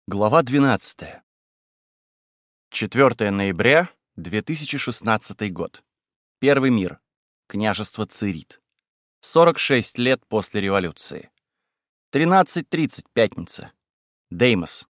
Глава 12. 4 ноября 2016 год. Первый мир. Княжество Цирит. 46 лет после революции. 13:30, пятница. Деймос.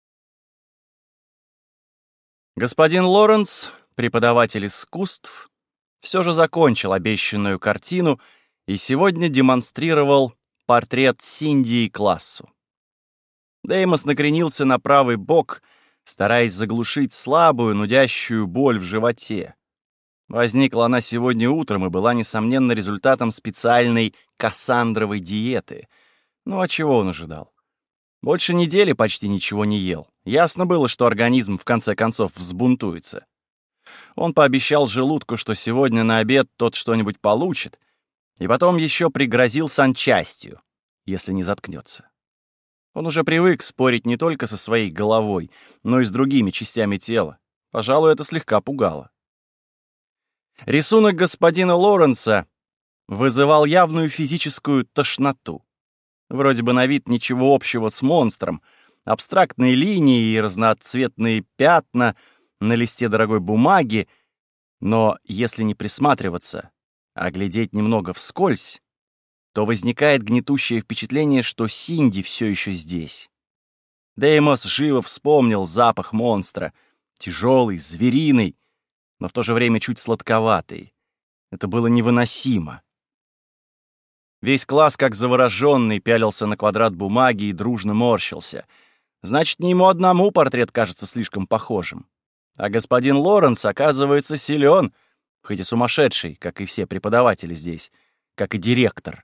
Господин Лоренс, преподаватель искусств, все же закончил обещанную картину и сегодня демонстрировал портрет Синди классу. Деймос накренился на правый бок, стараясь заглушить слабую, нудящую боль в животе. Возникла она сегодня утром и была, несомненно, результатом специальной кассандровой диеты. Ну, а чего он ожидал? Больше недели почти ничего не ел. Ясно было, что организм в конце концов взбунтуется. Он пообещал желудку, что сегодня на обед тот что-нибудь получит, и потом еще пригрозил санчастью, если не заткнется. Он уже привык спорить не только со своей головой, но и с другими частями тела. Пожалуй, это слегка пугало. Рисунок господина Лоренса вызывал явную физическую тошноту. Вроде бы на вид ничего общего с монстром. Абстрактные линии и разноцветные пятна на листе дорогой бумаги. Но если не присматриваться, а глядеть немного вскользь, то возникает гнетущее впечатление, что Синди все еще здесь. Деймос живо вспомнил запах монстра. Тяжелый, звериный, но в то же время чуть сладковатый. Это было невыносимо. Весь класс, как завороженный, пялился на квадрат бумаги и дружно морщился. Значит, не ему одному портрет кажется слишком похожим. А господин Лоренс, оказывается, силен, хоть и сумасшедший, как и все преподаватели здесь, как и директор.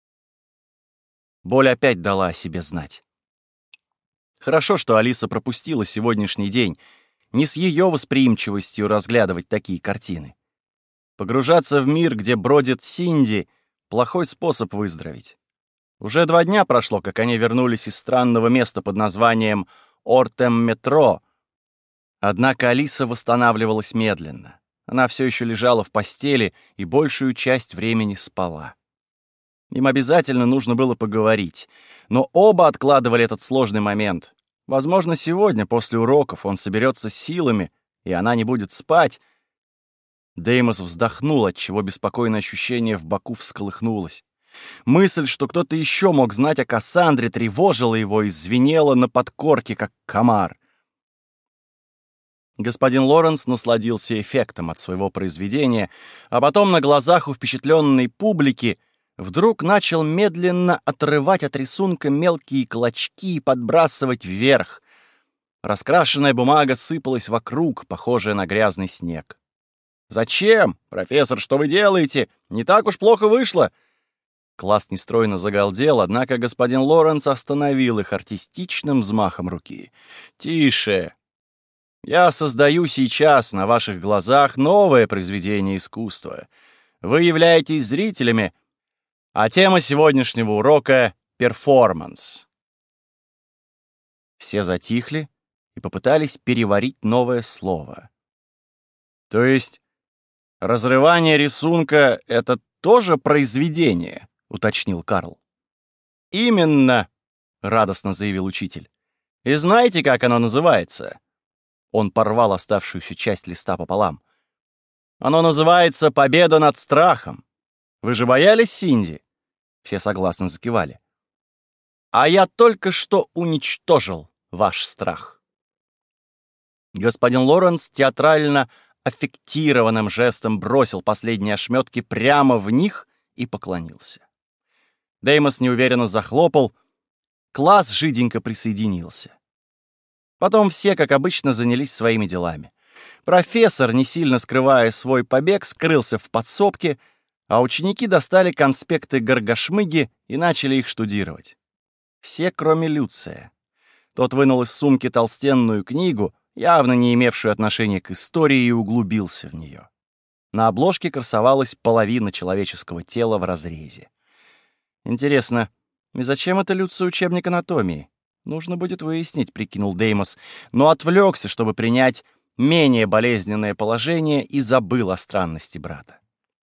Боль опять дала о себе знать. Хорошо, что Алиса пропустила сегодняшний день. Не с ее восприимчивостью разглядывать такие картины. Погружаться в мир, где бродит Синди — плохой способ выздороветь. Уже 2 дня прошло, как они вернулись из странного места под названием Ортем-Метро. Однако Алиса восстанавливалась медленно. Она все еще лежала в постели и большую часть времени спала. Им обязательно нужно было поговорить, но оба откладывали этот сложный момент. Возможно, сегодня, после уроков, он соберется с силами, и она не будет спать. Деймос вздохнул, отчего беспокойное ощущение в боку всколыхнулось. Мысль, что кто-то еще мог знать о Кассандре, тревожила его и звенела на подкорке, как комар. Господин Лоренс насладился эффектом от своего произведения, а потом на глазах у впечатленной публики вдруг начал медленно отрывать от рисунка мелкие клочки и подбрасывать вверх. Раскрашенная бумага сыпалась вокруг, похожая на грязный снег. «Зачем? Профессор, что вы делаете? Не так уж плохо вышло!» Класс нестройно загалдел, однако господин Лоренс остановил их артистичным взмахом руки. «Тише! Я создаю сейчас на ваших глазах новое произведение искусства. Вы являетесь зрителями, а тема сегодняшнего урока — перформанс». Все затихли и попытались переварить новое слово. «То есть разрывание рисунка — это тоже произведение?» — уточнил Карл. «Именно!» — радостно заявил учитель. «И знаете, как оно называется?» Он порвал оставшуюся часть листа пополам. «Оно называется «Победа над страхом». Вы же боялись Синди?» Все согласно закивали. «А я только что уничтожил ваш страх». Господин Лоренс театрально аффектированным жестом бросил последние ошметки прямо в них и поклонился. Деймос неуверенно захлопал. Класс жиденько присоединился. Потом все, как обычно, занялись своими делами. Профессор, не сильно скрывая свой побег, скрылся в подсобке, а ученики достали конспекты Горгашмыги и начали их штудировать. Все, кроме Люция. Тот вынул из сумки толстенную книгу, явно не имевшую отношения к истории, и углубился в нее. На обложке красовалась половина человеческого тела в разрезе. Интересно, и зачем это Люцию учебник анатомии? Нужно будет выяснить, прикинул Деймос, но отвлекся, чтобы принять менее болезненное положение, и забыл о странности брата.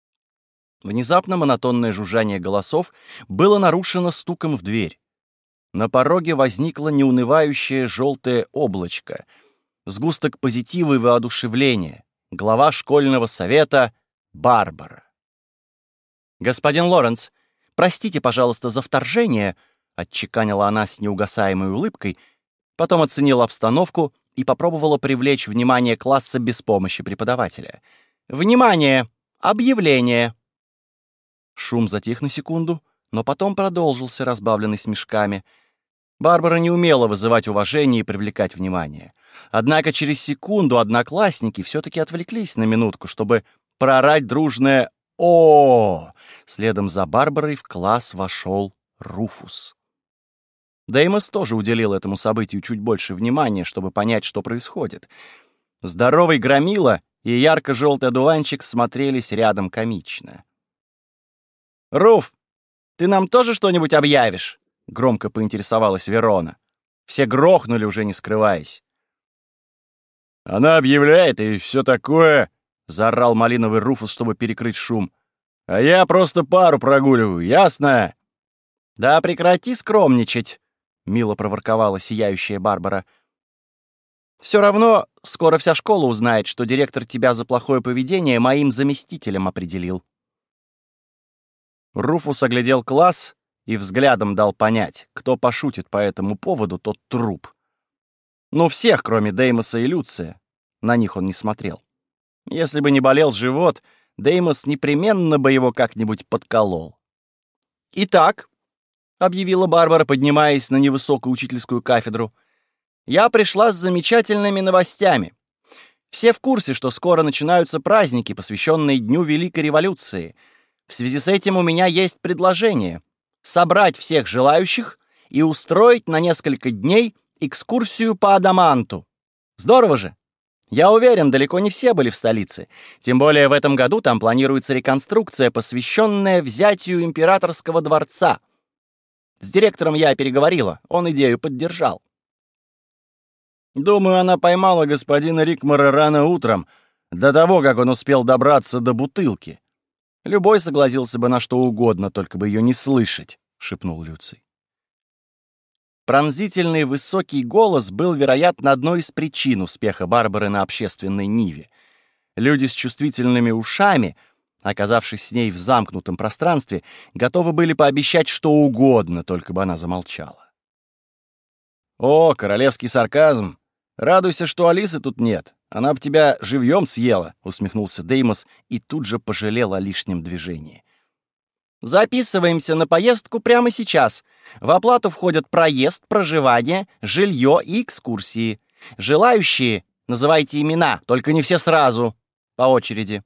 Внезапно монотонное жужжание голосов было нарушено стуком в дверь. на пороге возникло неунывающее желтое облачко, сгусток позитива и воодушевления, глава школьного совета Барбара. «Господин Лоренс, простите, пожалуйста, за вторжение», — отчеканила она с неугасаемой улыбкой, потом оценила обстановку и попробовала привлечь внимание класса без помощи преподавателя. «Внимание! Объявление!» Шум затих на секунду, но потом продолжился, разбавленный смешками. Барбара не умела вызывать уважение и привлекать внимание. Однако через секунду одноклассники все-таки отвлеклись на минутку, чтобы проорать дружное «О!». Следом за Барбарой в класс вошел Руфус. Деймос тоже уделил этому событию чуть больше внимания, чтобы понять, что происходит. Здоровый громила и ярко-желтый одуванчик смотрелись рядом комично. «Руф, ты нам тоже что-нибудь объявишь?» — громко поинтересовалась Верона. Все грохнули, уже не скрываясь. «Она объявляет, и все такое», — заорал малиновый Руфус, чтобы перекрыть шум. «А я просто пару прогуливаю, ясно?» «Да прекрати скромничать», — мило проворковала сияющая Барбара. «Все равно скоро вся школа узнает, что директор тебя за плохое поведение моим заместителем определил». Руфус оглядел класс и взглядом дал понять, кто пошутит по этому поводу, тот труп. Ну, всех, кроме Деймоса и Люция. На них он не смотрел. Если бы не болел живот, Деймос непременно бы его как-нибудь подколол. «Итак», — объявила Барбара, поднимаясь на невысокую учительскую кафедру, «я пришла с замечательными новостями. Все в курсе, что скоро начинаются праздники, посвященные Дню Великой Революции. В связи с этим у меня есть предложение — собрать всех желающих и устроить на несколько дней экскурсию по Адаманту. Здорово же! Я уверен, далеко не все были в столице. Тем более в этом году там планируется реконструкция, посвященная взятию императорского дворца. С директором я переговорила, он идею поддержал». «Думаю, она поймала господина Рикмара рано утром, до того, как он успел добраться до бутылки. Любой согласился бы на что угодно, только бы ее не слышать», — шепнул Люций. Пронзительный высокий голос был, вероятно, одной из причин успеха Барбары на общественной ниве. Люди с чувствительными ушами, оказавшись с ней в замкнутом пространстве, готовы были пообещать что угодно, только бы она замолчала. «О, королевский сарказм! Радуйся, что Алисы тут нет. Она б тебя живьем съела», — усмехнулся Деймос и тут же пожалел о лишнем движении. «Записываемся на поездку прямо сейчас. В оплату входят проезд, проживание, жилье и экскурсии. Желающие, называйте имена, только не все сразу, по очереди».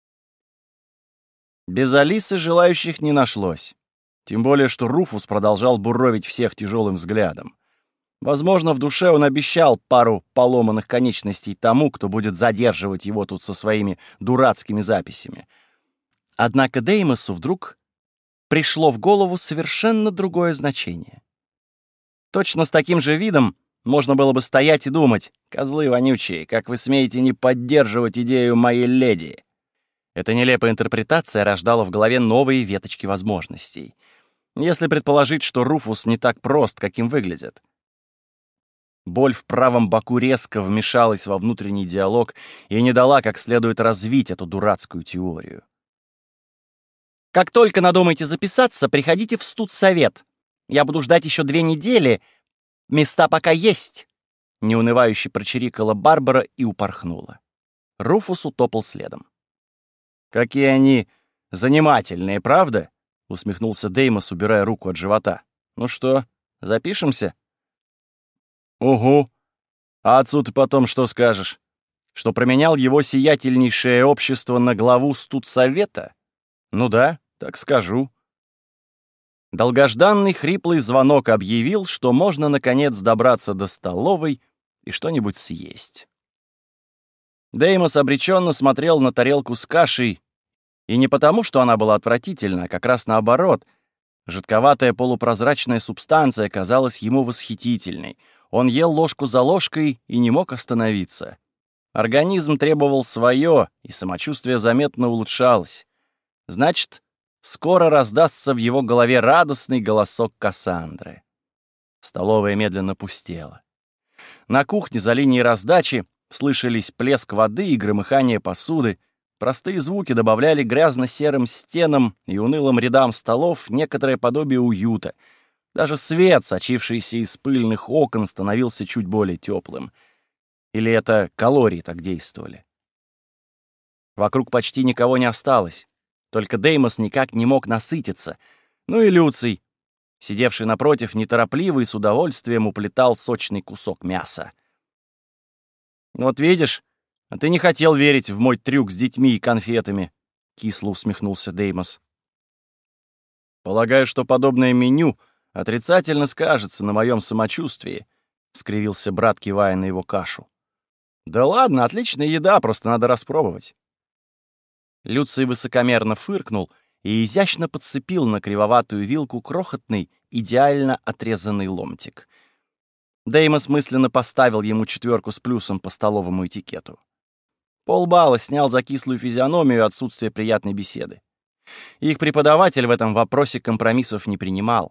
Без Алисы желающих не нашлось. Тем более, что Руфус продолжал буровить всех тяжелым взглядом. Возможно, в душе он обещал пару поломанных конечностей тому, кто будет задерживать его тут со своими дурацкими записями. Однако Деймосу вдруг пришло в голову совершенно другое значение. Точно с таким же видом можно было бы стоять и думать: «Козлы вонючие, как вы смеете не поддерживать идею моей леди?» Эта нелепая интерпретация рождала в голове новые веточки возможностей. Если предположить, что Руфус не так прост, каким выглядит. Боль в правом боку резко вмешалась во внутренний диалог и не дала как следует развить эту дурацкую теорию. «Как только надумаете записаться, приходите в студсовет. Я буду ждать еще 2 недели. Места пока есть», — неунывающе прочирикала Барбара и упорхнула. Руфус утопал следом. «Какие они занимательные, правда?» — усмехнулся Деймос, убирая руку от живота. «Ну что, запишемся?» «Угу. А отцу ты потом что скажешь? Что променял его сиятельнейшее общество на главу студсовета? Ну да, так скажу». Долгожданный хриплый звонок объявил, что можно, наконец, добраться до столовой и что-нибудь съесть. Деймос обреченно смотрел на тарелку с кашей, и не потому, что она была отвратительна, а как раз наоборот. Жидковатая полупрозрачная субстанция казалась ему восхитительной. Он ел ложку за ложкой и не мог остановиться. Организм требовал свое, и самочувствие заметно улучшалось. Значит, скоро раздастся в его голове радостный голосок Кассандры. Столовая медленно пустела. На кухне за линией раздачи слышались плеск воды и громыхание посуды. Простые звуки добавляли грязно-серым стенам и унылым рядам столов некоторое подобие уюта. Даже свет, сочившийся из пыльных окон, становился чуть более теплым. Или это калории так действовали? Вокруг почти никого не осталось. Только Деймос никак не мог насытиться. Ну и Люций, сидевший напротив, неторопливо и с удовольствием уплетал сочный кусок мяса. «Вот видишь, а ты не хотел верить в мой трюк с детьми и конфетами», — кисло усмехнулся Деймос. «Полагаю, что подобное меню отрицательно скажется на моем самочувствии», — скривился брат, кивая на его кашу. «Да ладно, отличная еда, просто надо распробовать». Люций высокомерно фыркнул и изящно подцепил на кривоватую вилку крохотный, идеально отрезанный ломтик. Деймос мысленно поставил ему 4 с плюсом по столовому этикету. Полбалла снял за кислую физиономию и отсутствие приятной беседы. Их преподаватель в этом вопросе компромиссов не принимал.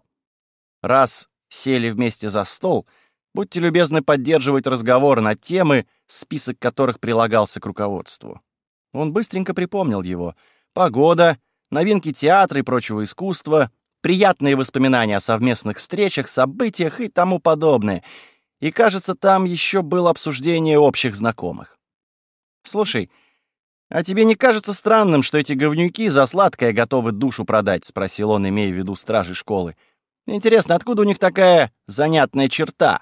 Раз сели вместе за стол, будьте любезны поддерживать разговор на темы, список которых прилагался к руководству. Он быстренько припомнил его. Погода, новинки театра и прочего искусства, приятные воспоминания о совместных встречах, событиях и тому подобное. И, кажется, там еще было обсуждение общих знакомых. «Слушай, а тебе не кажется странным, что эти говнюки за сладкое готовы душу продать?» — спросил он, имея в виду стражей школы. «Интересно, откуда у них такая занятная черта?»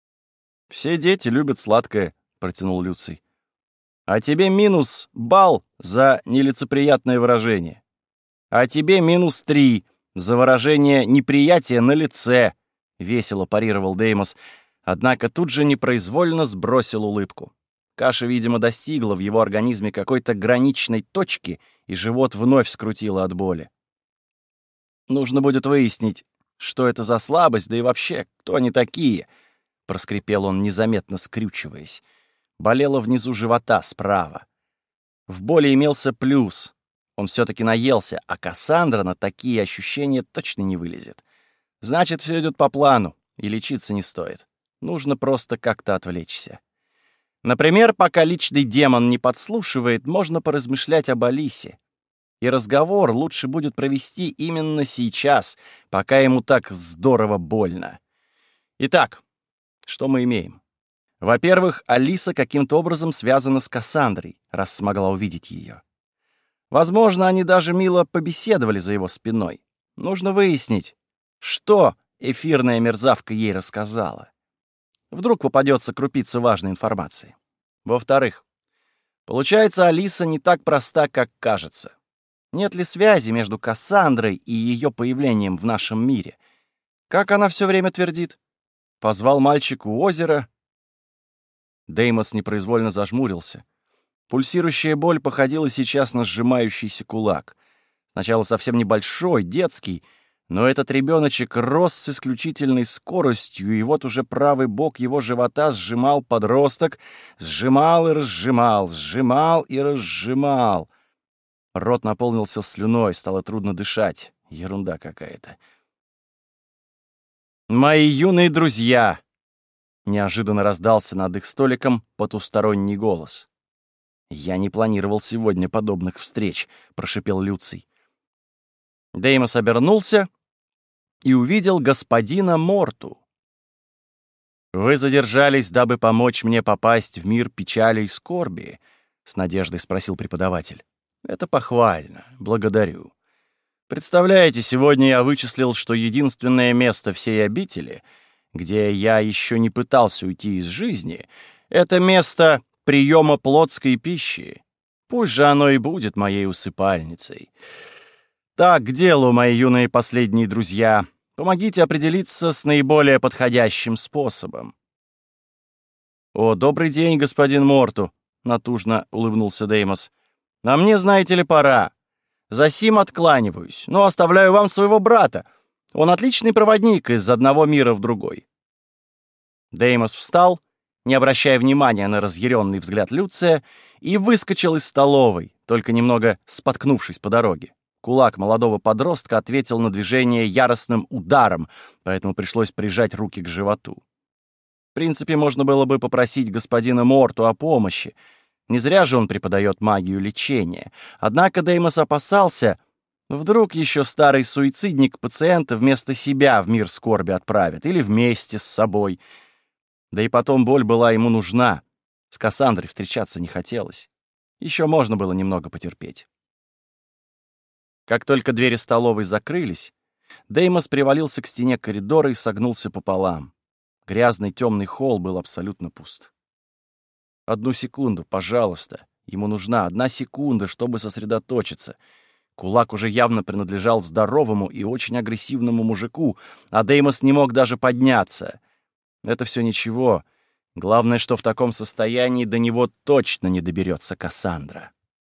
«Все дети любят сладкое», — протянул Люций. «А тебе минус балл за нелицеприятное выражение. А тебе минус 3 за выражение неприятия на лице», — весело парировал Деймос, однако тут же непроизвольно сбросил улыбку. Каша, видимо, достигла в его организме какой-то граничной точки, и живот вновь скрутило от боли. «Нужно будет выяснить, что это за слабость, да и вообще, кто они такие?» — проскрипел он, незаметно скрючиваясь. Болело внизу живота, справа. В боли имелся плюс. Он все-таки наелся, а Кассандра на такие ощущения точно не вылезет. Значит, все идет по плану, и лечиться не стоит. Нужно просто как-то отвлечься. Например, пока личный демон не подслушивает, можно поразмышлять об Алисе. И разговор лучше будет провести именно сейчас, пока ему так здорово больно. Итак, что мы имеем? Во-первых, Алиса каким-то образом связана с Кассандрой, раз смогла увидеть ее. Возможно, они даже мило побеседовали за его спиной. Нужно выяснить, что эфирная мерзавка ей рассказала. Вдруг попадется крупица важной информации. Во-вторых, получается, Алиса не так проста, как кажется. Нет ли связи между Кассандрой и ее появлением в нашем мире? Как она все время твердит? Позвал мальчик у озера. Деймос непроизвольно зажмурился. Пульсирующая боль походила сейчас на сжимающийся кулак. Сначала совсем небольшой, детский, но этот ребеночек рос с исключительной скоростью, и вот уже правый бок его живота сжимал подросток, сжимал и разжимал, сжимал и разжимал. Рот наполнился слюной, стало трудно дышать. Ерунда какая-то. «Мои юные друзья!» — неожиданно раздался над их столиком потусторонний голос. «Я не планировал сегодня подобных встреч», — прошипел Люций. Деймос обернулся и увидел господина Морту. «Вы задержались, дабы помочь мне попасть в мир печали и скорби?» — с надеждой спросил преподаватель. «Это похвально. Благодарю. Представляете, сегодня я вычислил, что единственное место всей обители, где я еще не пытался уйти из жизни, это место приема плотской пищи. Пусть же оно и будет моей усыпальницей. Так, к делу, мои юные последние друзья. Помогите определиться с наиболее подходящим способом». «О, добрый день, господин Морту», — натужно улыбнулся Деймос. «А мне, знаете ли, пора. Засим откланиваюсь, но оставляю вам своего брата. Он отличный проводник из одного мира в другой». Деймос встал, не обращая внимания на разъяренный взгляд Люция, и выскочил из столовой, только немного споткнувшись по дороге. Кулак молодого подростка ответил на движение яростным ударом, поэтому пришлось прижать руки к животу. В принципе, можно было бы попросить господина Морту о помощи. Не зря же он преподает магию лечения. Однако Деймос опасался, вдруг еще старый суицидник пациента вместо себя в мир скорби отправит или вместе с собой. Да и потом боль была ему нужна. С Кассандрой встречаться не хотелось. Еще можно было немного потерпеть. Как только двери столовой закрылись, Деймос привалился к стене коридора и согнулся пополам. Грязный темный холл был абсолютно пуст. Одну секунду, пожалуйста. Ему нужна 1 секунда, чтобы сосредоточиться. Кулак уже явно принадлежал здоровому и очень агрессивному мужику, а Деймос не мог даже подняться. Это все ничего. Главное, что в таком состоянии до него точно не доберется Кассандра.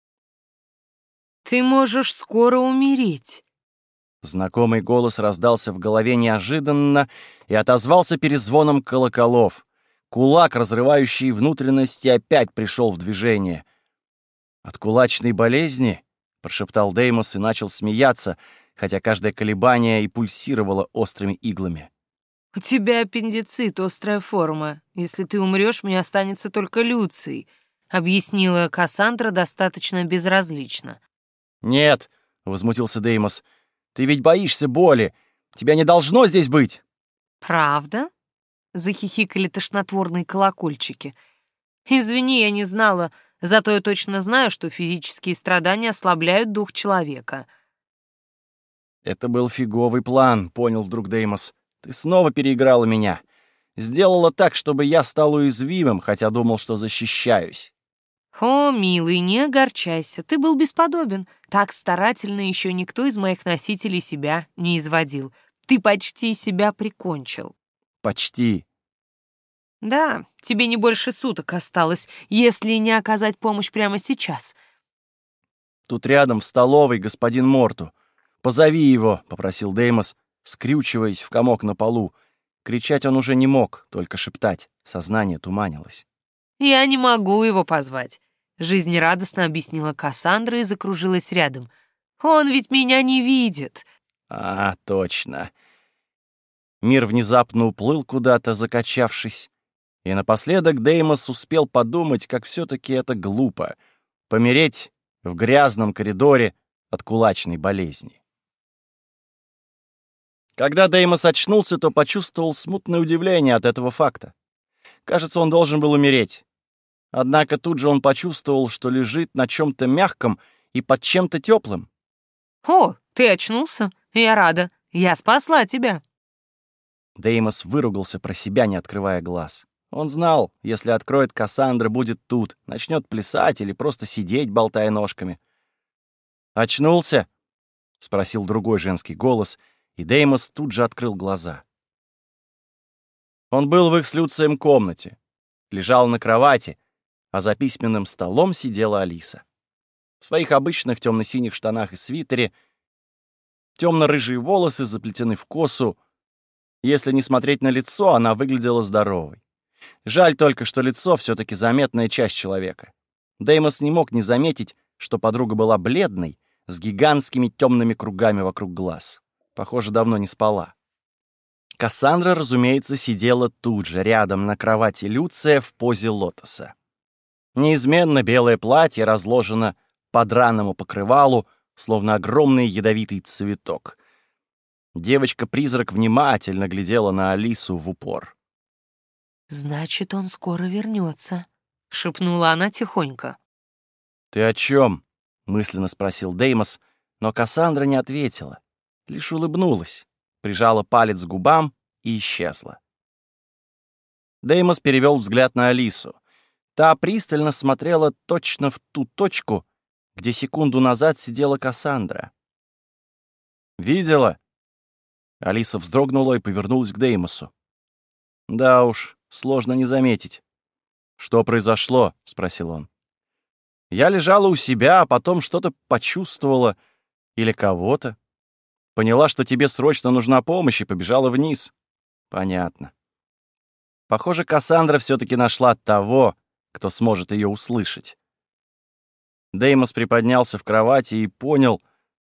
«Ты можешь скоро умереть». Знакомый голос раздался в голове неожиданно и отозвался перезвоном колоколов. Кулак, разрывающий внутренности, опять пришел в движение. «От кулачной болезни?» — прошептал Деймос и начал смеяться, хотя каждое колебание и пульсировало острыми иглами. «У тебя аппендицит, острая форма. Если ты умрешь, мне останется только Люций», — объяснила Кассандра достаточно безразлично. «Нет», — возмутился Деймос, — «ты ведь боишься боли. Тебя не должно здесь быть». «Правда?» — захихикали тошнотворные колокольчики. «Извини, я не знала, зато я точно знаю, что физические страдания ослабляют дух человека». «Это был фиговый план», — понял вдруг Деймос. «Ты снова переиграла меня. Сделала так, чтобы я стал уязвимым, хотя думал, что защищаюсь». «О, милый, не огорчайся, ты был бесподобен. Так старательно еще никто из моих носителей себя не изводил. Ты почти себя прикончил». «Почти». «Да, тебе не больше суток осталось, если не оказать помощь прямо сейчас». «Тут рядом, в столовой, господин Морту. Позови его», — попросил Деймос, скрючиваясь в комок на полу. Кричать он уже не мог, только шептать. Сознание туманилось. «Я не могу его позвать», — жизнерадостно объяснила Кассандра и закружилась рядом. «Он ведь меня не видит». «А, точно». Мир внезапно уплыл куда-то, закачавшись. И напоследок Деймос успел подумать, как все-таки это глупо — помереть в грязном коридоре от кулачной болезни. Когда Деймос очнулся, то почувствовал смутное удивление от этого факта. Кажется, он должен был умереть. Однако тут же он почувствовал, что лежит на чем-то мягком и под чем-то теплым. «О, ты очнулся? Я рада. Я спасла тебя». Деймос выругался про себя, не открывая глаз. Он знал, если откроет, Кассандра будет тут, начнет плясать или просто сидеть, болтая ножками. «Очнулся?» — спросил другой женский голос, и Деймос тут же открыл глаза. Он был в их с Люцием комнате, лежал на кровати, а за письменным столом сидела Алиса. В своих обычных темно-синих штанах и свитере, темно-рыжие волосы заплетены в косу. Если не смотреть на лицо, она выглядела здоровой. Жаль только, что лицо все-таки заметная часть человека. Деймос не мог не заметить, что подруга была бледной, с гигантскими темными кругами вокруг глаз. Похоже, давно не спала. Кассандра, разумеется, сидела тут же, рядом на кровати Люция в позе лотоса. Неизменно белое платье разложено по драному покрывалу, словно огромный ядовитый цветок. Девочка-призрак внимательно глядела на Алису в упор. «Значит, он скоро вернется», — шепнула она тихонько. «Ты о чем?» — мысленно спросил Деймос, но Кассандра не ответила, лишь улыбнулась, прижала палец к губам и исчезла. Деймос перевел взгляд на Алису. Та пристально смотрела точно в ту точку, где секунду назад сидела Кассандра. «Видела?» Алиса вздрогнула и повернулась к Деймосу. «Да уж, сложно не заметить». «Что произошло?» — спросил он. «Я лежала у себя, а потом что-то почувствовала. Или кого-то. Поняла, что тебе срочно нужна помощь, и побежала вниз». «Понятно». Похоже, Кассандра все-таки нашла того, кто сможет ее услышать. Деймос приподнялся в кровати и понял,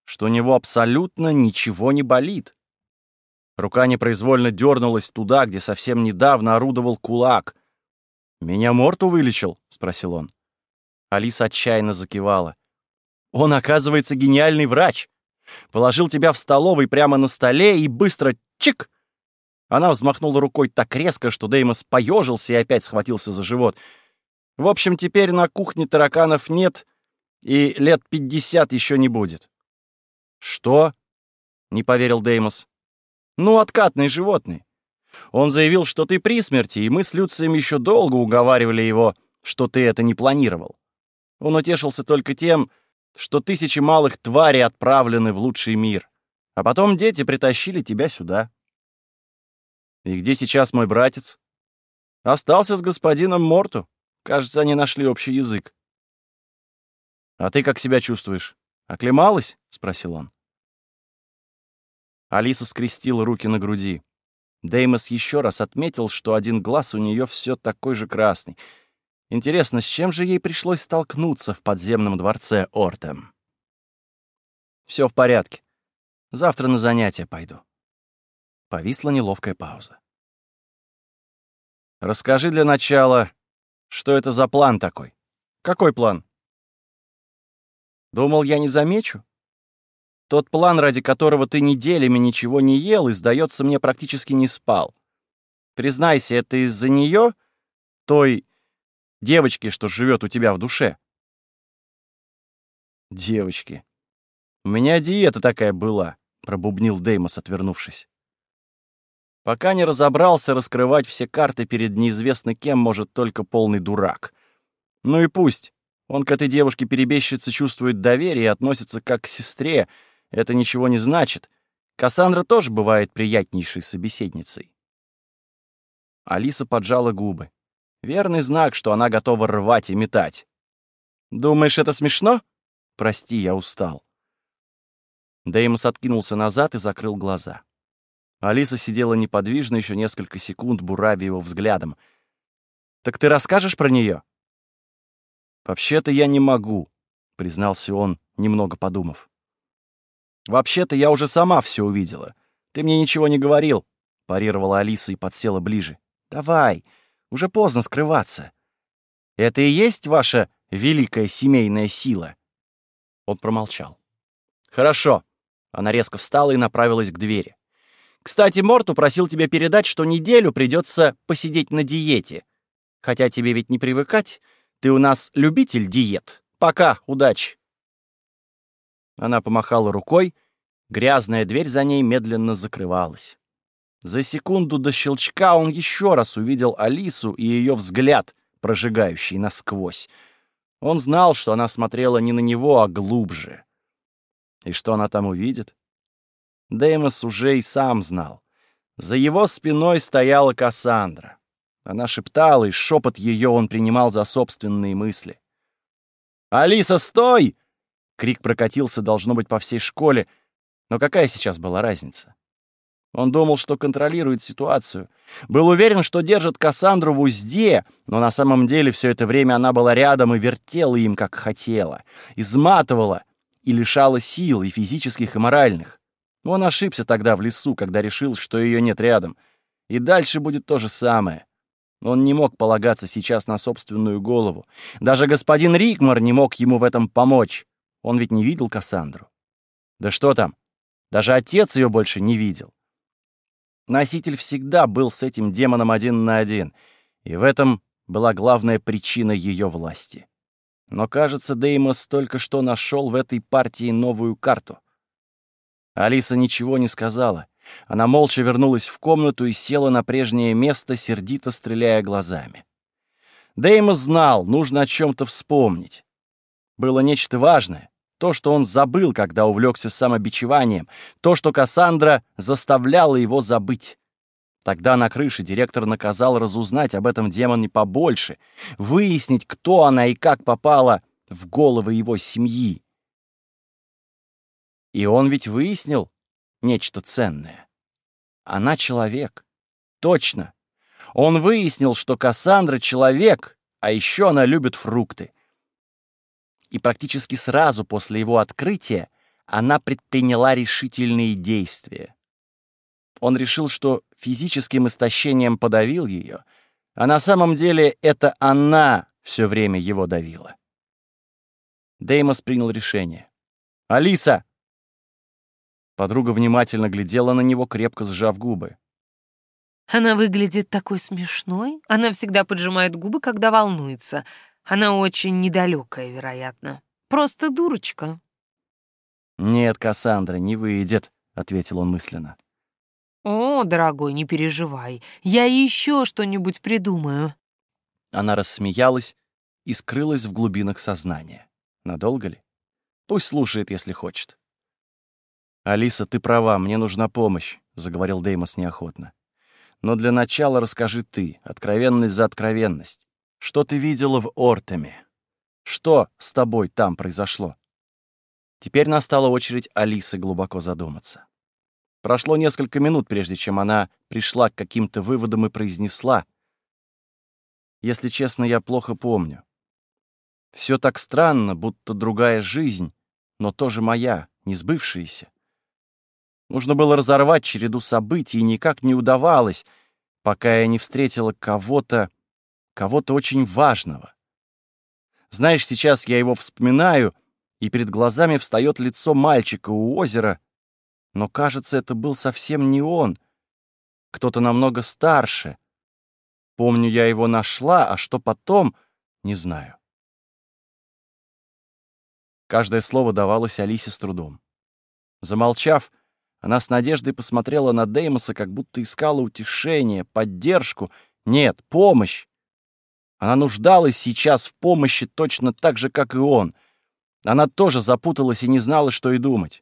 что у него абсолютно ничего не болит. Рука непроизвольно дернулась туда, где совсем недавно орудовал кулак. «Меня Морту вылечил?» — спросил он. Алиса отчаянно закивала. «Он, оказывается, гениальный врач. Положил тебя в столовой прямо на столе и быстро чик!» Она взмахнула рукой так резко, что Деймос поежился и опять схватился за живот. «В общем, теперь на кухне тараканов нет, и лет 50 еще не будет». «Что?» — не поверил Деймос. «Ну, откатный животный. Он заявил, что ты при смерти, и мы с Люцием еще долго уговаривали его, что ты это не планировал. Он утешился только тем, что тысячи малых тварей отправлены в лучший мир, а потом дети притащили тебя сюда». «И где сейчас мой братец?» «Остался с господином Морту. Кажется, они нашли общий язык». «А ты как себя чувствуешь? Оклемалась?» — спросил он. Алиса скрестила руки на груди. Деймос еще раз отметил, что один глаз у нее все такой же красный. Интересно, с чем же ей пришлось столкнуться в подземном дворце Ортем? «Все в порядке. Завтра на занятия пойду». Повисла неловкая пауза. «Расскажи для начала, что это за план такой?» «Какой план?» «Думал, я не замечу? Тот план, ради которого ты неделями ничего не ел и, сдается мне, практически не спал. Признайся, это из-за нее, той девочки, что живет у тебя в душе?» «Девочки. У меня диета такая была», — пробубнил Деймос, отвернувшись. «Пока не разобрался, раскрывать все карты перед неизвестно кем может только полный дурак. Ну и пусть. Он к этой девушке-перебежчице чувствует доверие и относится как к сестре. Это ничего не значит. Кассандра тоже бывает приятнейшей собеседницей». Алиса поджала губы. Верный знак, что она готова рвать и метать. «Думаешь, это смешно? Прости, я устал». Деймос откинулся назад и закрыл глаза. Алиса сидела неподвижно еще несколько секунд, буравя его взглядом. «Так ты расскажешь про нее?» «Вообще-то я не могу», — признался он, немного подумав. «Вообще-то я уже сама все увидела. Ты мне ничего не говорил», — парировала Алиса и подсела ближе. «Давай, уже поздно скрываться. Это и есть ваша великая семейная сила?» Он промолчал. «Хорошо». Она резко встала и направилась к двери. «Кстати, Морту просил тебя передать, что неделю придется посидеть на диете. Хотя тебе ведь не привыкать. Ты у нас любитель диет. Пока, удачи». Она помахала рукой. Грязная дверь за ней медленно закрывалась. За секунду до щелчка он еще раз увидел Алису и ее взгляд, прожигающий насквозь. Он знал, что она смотрела не на него, а глубже. И что она там увидит? Деймос уже и сам знал. За его спиной стояла Кассандра. Она шептала, и шепот ее он принимал за собственные мысли. «Алиса, стой!» Крик прокатился, должно быть, по всей школе. Но какая сейчас была разница? Он думал, что контролирует ситуацию. Был уверен, что держит Кассандру в узде, но на самом деле все это время она была рядом и вертела им, как хотела. Изматывала и лишала сил, и физических, и моральных. Он ошибся тогда в лесу, когда решил, что ее нет рядом. И дальше будет то же самое. Он не мог полагаться сейчас на собственную голову. Даже господин Рикмар не мог ему в этом помочь. Он ведь не видел Кассандру. Да что там, даже отец ее больше не видел. Носитель всегда был с этим демоном один на один, и в этом была главная причина ее власти. Но, кажется, Деймос только что нашел в этой партии новую карту. Алиса ничего не сказала. Она молча вернулась в комнату и села на прежнее место, сердито стреляя глазами. Деймос знал, нужно о чем-то вспомнить. Было нечто важное, то, что он забыл, когда увлекся самобичеванием, то, что Кассандра заставляла его забыть. Тогда на крыше директор наказал разузнать об этом демоне побольше, выяснить, кто она и как попала в головы его семьи. И он ведь выяснил нечто ценное. Она человек. Точно. Он выяснил, что Кассандра человек, а еще она любит фрукты. И практически сразу после его открытия она предприняла решительные действия. Он решил, что физическим истощением подавил ее, а на самом деле это она все время его давила. Деймос принял решение. «Алиса!» Подруга внимательно глядела на него, крепко сжав губы. Она выглядит такой смешной. Она всегда поджимает губы, когда волнуется. Она очень недалекая, вероятно. Просто дурочка. «Нет, Кассандра, не выйдет», — ответил он мысленно. О, дорогой, не переживай. Я еще что-нибудь придумаю. Она рассмеялась и скрылась в глубинах сознания. Надолго ли? Пусть слушает, если хочет. «Алиса, ты права, мне нужна помощь», — заговорил Деймос неохотно. «Но для начала расскажи ты, откровенность за откровенность. Что ты видела в Ортеме? Что с тобой там произошло?» Теперь настала очередь Алисы глубоко задуматься. Прошло несколько минут, прежде чем она пришла к каким-то выводам и произнесла: «Если честно, я плохо помню. Все так странно, будто другая жизнь, но тоже моя, не сбывшаяся. Нужно было разорвать череду событий, и никак не удавалось, пока я не встретила кого-то очень важного. Знаешь, сейчас я его вспоминаю, и перед глазами встает лицо мальчика у озера, но, кажется, это был совсем не он, кто-то намного старше. Помню, я его нашла, а что потом, не знаю». Каждое слово давалось Алисе с трудом. Замолчав, она с надеждой посмотрела на Деймоса, как будто искала утешение, поддержку. Нет, помощь. Она нуждалась сейчас в помощи точно так же, как и он. Она тоже запуталась и не знала, что и думать.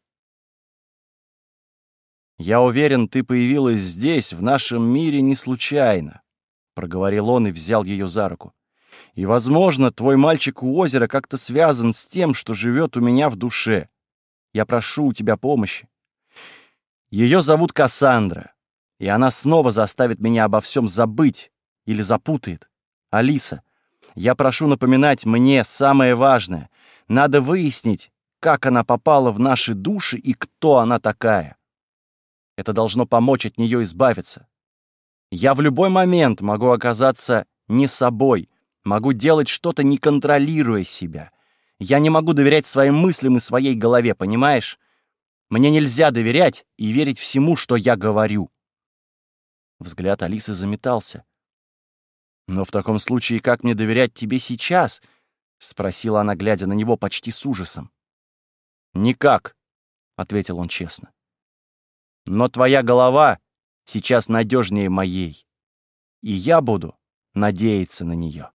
«Я уверен, ты появилась здесь, в нашем мире, не случайно», — проговорил он и взял ее за руку. «И, возможно, твой мальчик у озера как-то связан с тем, что живет у меня в душе. Я прошу у тебя помощи. Ее зовут Кассандра, и она снова заставит меня обо всем забыть или запутает. Алиса, я прошу напоминать мне самое важное. Надо выяснить, как она попала в наши души и кто она такая. Это должно помочь от нее избавиться. Я в любой момент могу оказаться не собой, могу делать что-то, не контролируя себя. Я не могу доверять своим мыслям и своей голове, понимаешь? Мне нельзя доверять и верить всему, что я говорю». Взгляд Алисы заметался. «Но в таком случае как мне доверять тебе сейчас?» — спросила она, глядя на него почти с ужасом. «Никак», — ответил он честно. «Но твоя голова сейчас надежнее моей, и я буду надеяться на нее».